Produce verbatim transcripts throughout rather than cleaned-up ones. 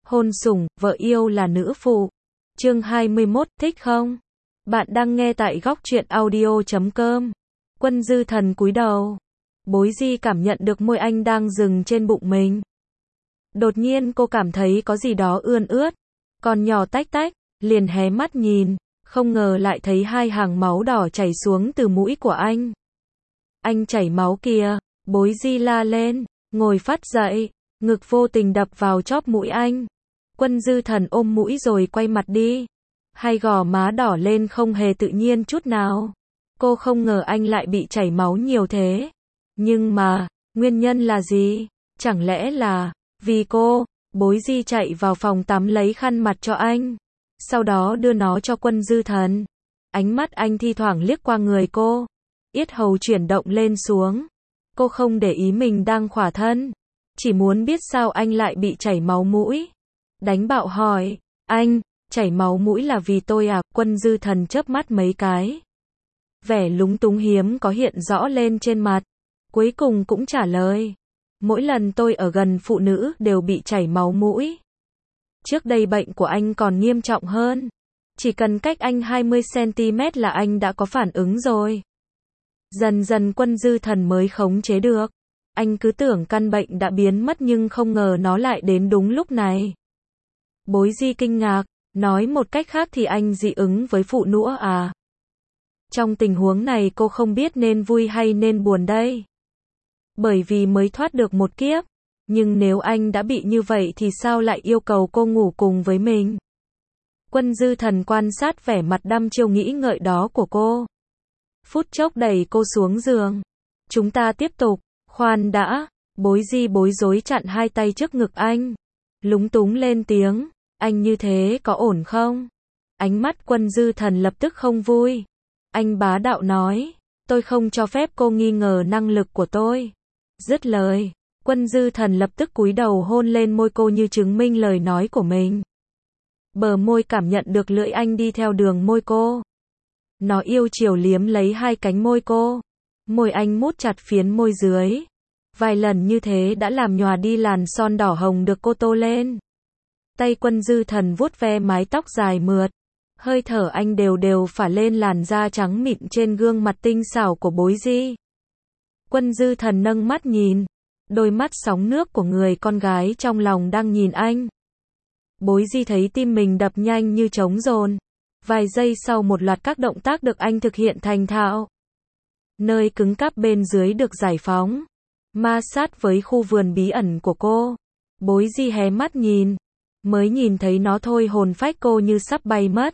Hôn sủng, vợ yêu là nữ phụ. Chương hai mươi mốt, thích không? Bạn đang nghe tại góc truyện audio chấm com. Quân Dư Thần cúi đầu. Bối Di cảm nhận được môi anh đang dừng trên bụng mình. Đột nhiên cô cảm thấy có gì đó ươn ướt, còn nhỏ tách tách, liền hé mắt nhìn, không ngờ lại thấy hai hàng máu đỏ chảy xuống từ mũi của anh. Anh chảy máu kìa, Bối Di la lên, ngồi phát dậy, ngực vô tình đập vào chóp mũi anh. Quân Dư Thần ôm mũi rồi quay mặt đi. Hai gò má đỏ lên không hề tự nhiên chút nào. Cô không ngờ anh lại bị chảy máu nhiều thế. Nhưng mà, nguyên nhân là gì? Chẳng lẽ là vì cô? Bối Di chạy vào phòng tắm lấy khăn mặt cho anh. Sau đó đưa nó cho Quân Dư Thần. Ánh mắt anh thi thoảng liếc qua người cô. Yết hầu chuyển động lên xuống. Cô không để ý mình đang khỏa thân. Chỉ muốn biết sao anh lại bị chảy máu mũi. Đánh bạo hỏi, anh, chảy máu mũi là vì tôi à? Quân Dư Thần chớp mắt mấy cái. Vẻ lúng túng hiếm có hiện rõ lên trên mặt. Cuối cùng cũng trả lời. Mỗi lần tôi ở gần phụ nữ đều bị chảy máu mũi. Trước đây bệnh của anh còn nghiêm trọng hơn. Chỉ cần cách anh hai mươi xăng ti mét là anh đã có phản ứng rồi. Dần dần Quân Dư Thần mới khống chế được. Anh cứ tưởng căn bệnh đã biến mất nhưng không ngờ nó lại đến đúng lúc này. Bối Di kinh ngạc, nói một cách khác thì anh dị ứng với phụ nữ à? Trong tình huống này cô không biết nên vui hay nên buồn đây. Bởi vì mới thoát được một kiếp. Nhưng nếu anh đã bị như vậy thì sao lại yêu cầu cô ngủ cùng với mình? Quân Dư Thần quan sát vẻ mặt đăm chiêu nghĩ ngợi đó của cô. Phút chốc đẩy cô xuống giường. Chúng ta tiếp tục. Khoan đã. Bối Di bối rối chặn hai tay trước ngực anh. Lúng túng lên tiếng. Anh như thế có ổn không? Ánh mắt Quân Dư Thần lập tức không vui. Anh bá đạo nói. Tôi không cho phép cô nghi ngờ năng lực của tôi. Dứt lời. Quân Dư Thần lập tức cúi đầu hôn lên môi cô như chứng minh lời nói của mình. Bờ môi cảm nhận được lưỡi anh đi theo đường môi cô. Nó yêu chiều liếm lấy hai cánh môi cô. Môi anh mút chặt phiến môi dưới. Vài lần như thế đã làm nhòa đi làn son đỏ hồng được cô tô lên. Tay Quân Dư Thần vuốt ve mái tóc dài mượt. Hơi thở anh đều đều phả lên làn da trắng mịn trên gương mặt tinh xảo của Bối Di. Quân Dư Thần nâng mắt nhìn. Đôi mắt sóng nước của người con gái trong lòng đang nhìn anh. Bối Di thấy tim mình đập nhanh như trống dồn. Vài giây sau một loạt các động tác được anh thực hiện thành thạo. Nơi cứng cáp bên dưới được giải phóng. Ma sát với khu vườn bí ẩn của cô. Bối Di hé mắt nhìn. Mới nhìn thấy nó thôi hồn phách cô như sắp bay mất.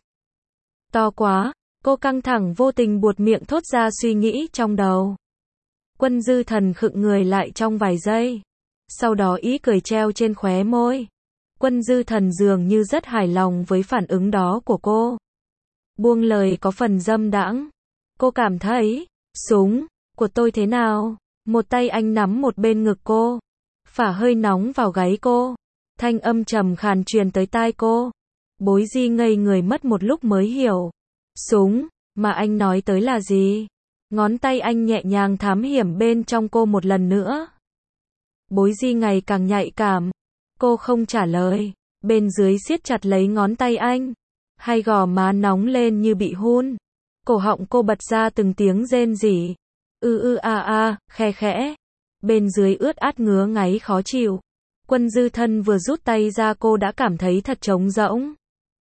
To quá, cô căng thẳng vô tình buột miệng thốt ra suy nghĩ trong đầu. Quân Dư Thần khựng người lại trong vài giây. Sau đó ý cười treo trên khóe môi. Quân Dư Thần dường như rất hài lòng với phản ứng đó của cô. Buông lời có phần dâm đãng. Cô cảm thấy, súng của tôi thế nào? Một tay anh nắm một bên ngực cô. Phả hơi nóng vào gáy cô. Thanh âm trầm khàn truyền tới tai cô. Bối Di ngây người mất một lúc mới hiểu. Súng, mà anh nói tới là gì? Ngón tay anh nhẹ nhàng thám hiểm bên trong cô một lần nữa. Bối Di ngày càng nhạy cảm. Cô không trả lời. Bên dưới siết chặt lấy ngón tay anh. Hai gò má nóng lên như bị hun. Cổ họng cô bật ra từng tiếng rên rỉ. Ư ư a a, khe khẽ. Bên dưới ướt át ngứa ngáy khó chịu. Quân Dư Thần vừa rút tay ra cô đã cảm thấy thật trống rỗng.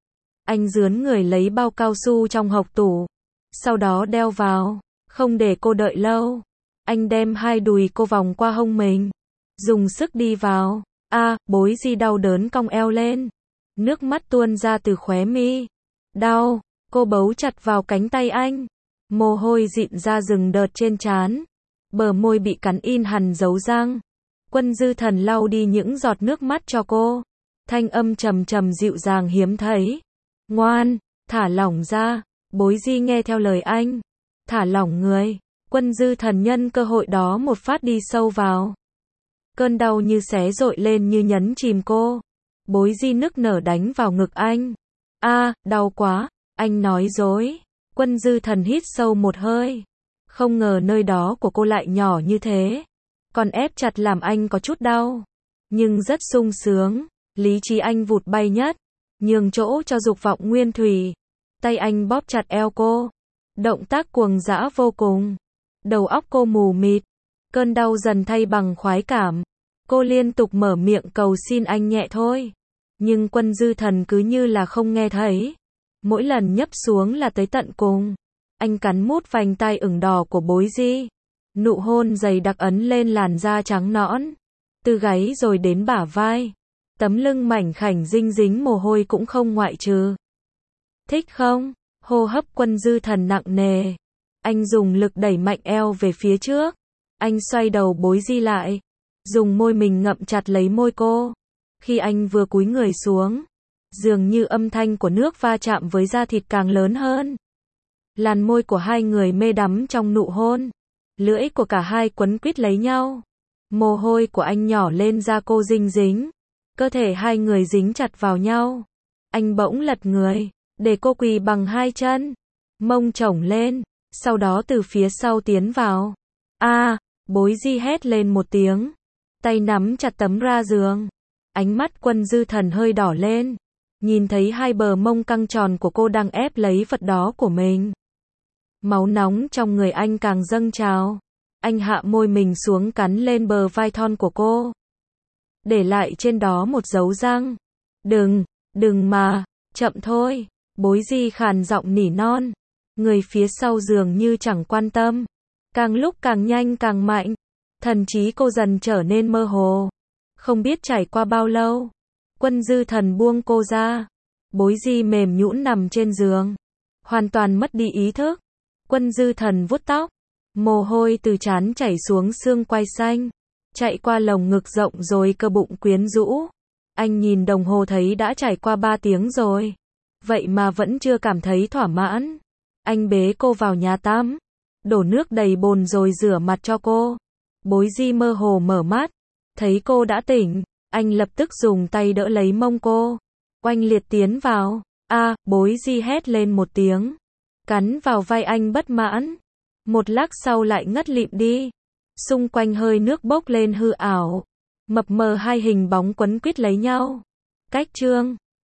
Anh rướn người lấy bao cao su trong hộc tủ. Sau đó đeo vào. Không để cô đợi lâu. Anh đem hai đùi cô vòng qua hông mình. Dùng sức đi vào. A, Bối Di đau đớn cong eo lên. Nước mắt tuôn ra từ khóe mi. Đau, cô bấu chặt vào cánh tay anh. Mồ hôi dịn ra rừng đợt trên trán. Bờ môi bị cắn in hằn dấu răng. Quân Dư Thần lau đi những giọt nước mắt cho cô. Thanh âm trầm trầm dịu dàng hiếm thấy. Ngoan, thả lỏng ra. Bối Di nghe theo lời anh. Thả lỏng người. Quân Dư Thần nhân cơ hội đó một phát đi sâu vào. Cơn đau như xé dội lên như nhấn chìm cô. Bối Di nức nở đánh vào ngực anh. A, đau quá. Anh nói dối. Quân Dư Thần hít sâu một hơi. Không ngờ nơi đó của cô lại nhỏ như thế. Còn ép chặt làm anh có chút đau. Nhưng rất sung sướng. Lý trí anh vụt bay nhất, nhường chỗ cho dục vọng nguyên thủy. Tay anh bóp chặt eo cô. Động tác cuồng dã vô cùng. Đầu óc cô mù mịt. Cơn đau dần thay bằng khoái cảm. Cô liên tục mở miệng cầu xin anh nhẹ thôi. Nhưng Quân Dư Thần cứ như là không nghe thấy. Mỗi lần nhấp xuống là tới tận cùng. Anh cắn mút vành tai ửng đỏ của Bối Di. Nụ hôn dày đặc ấn lên làn da trắng nõn. Từ gáy rồi đến bả vai. Tấm lưng mảnh khảnh dinh dính mồ hôi cũng không ngoại trừ. Thích không? Hô hấp Quân Dư Thần nặng nề. Anh dùng lực đẩy mạnh eo về phía trước. Anh xoay đầu Bối Di lại. Dùng môi mình ngậm chặt lấy môi cô. Khi anh vừa cúi người xuống, dường như âm thanh của nước va chạm với da thịt càng lớn hơn. Làn môi của hai người mê đắm trong nụ hôn. Lưỡi của cả hai quấn quýt lấy nhau. Mồ hôi của anh nhỏ lên da cô dinh dính. Cơ thể hai người dính chặt vào nhau. Anh bỗng lật người, để cô quỳ bằng hai chân. Mông chổng lên, sau đó từ phía sau tiến vào. A, à, Bối Di hét lên một tiếng. Tay nắm chặt tấm ra giường. Ánh mắt Quân Dư Thần hơi đỏ lên. Nhìn thấy hai bờ mông căng tròn của cô đang ép lấy vật đó của mình. Máu nóng trong người anh càng dâng trào. Anh hạ môi mình xuống cắn lên bờ vai thon của cô. Để lại trên đó một dấu răng. Đừng, đừng mà, chậm thôi. Bối Di khàn giọng nỉ non. Người phía sau dường như chẳng quan tâm. Càng lúc càng nhanh càng mạnh. Thần trí cô dần trở nên mơ hồ. Không biết trải qua bao lâu. Quân Dư Thần buông cô ra. Bối Di mềm nhũn nằm trên giường. Hoàn toàn mất đi ý thức. Quân Dư Thần vuốt tóc. Mồ hôi từ trán chảy xuống xương quai xanh. Chạy qua lồng ngực rộng rồi cơ bụng quyến rũ. Anh nhìn đồng hồ thấy đã trải qua ba tiếng rồi. Vậy mà vẫn chưa cảm thấy thỏa mãn. Anh bế cô vào nhà tắm. Đổ nước đầy bồn rồi rửa mặt cho cô. Bối Di mơ hồ mở mắt. Thấy cô đã tỉnh. Anh lập tức dùng tay đỡ lấy mông cô. Oanh liệt tiến vào. A, à, Bối Di hét lên một tiếng. Cắn vào vai anh bất mãn. Một lát sau lại ngất lịm đi. Xung quanh hơi nước bốc lên hư ảo. Mập mờ hai hình bóng quấn quýt lấy nhau. Cách chương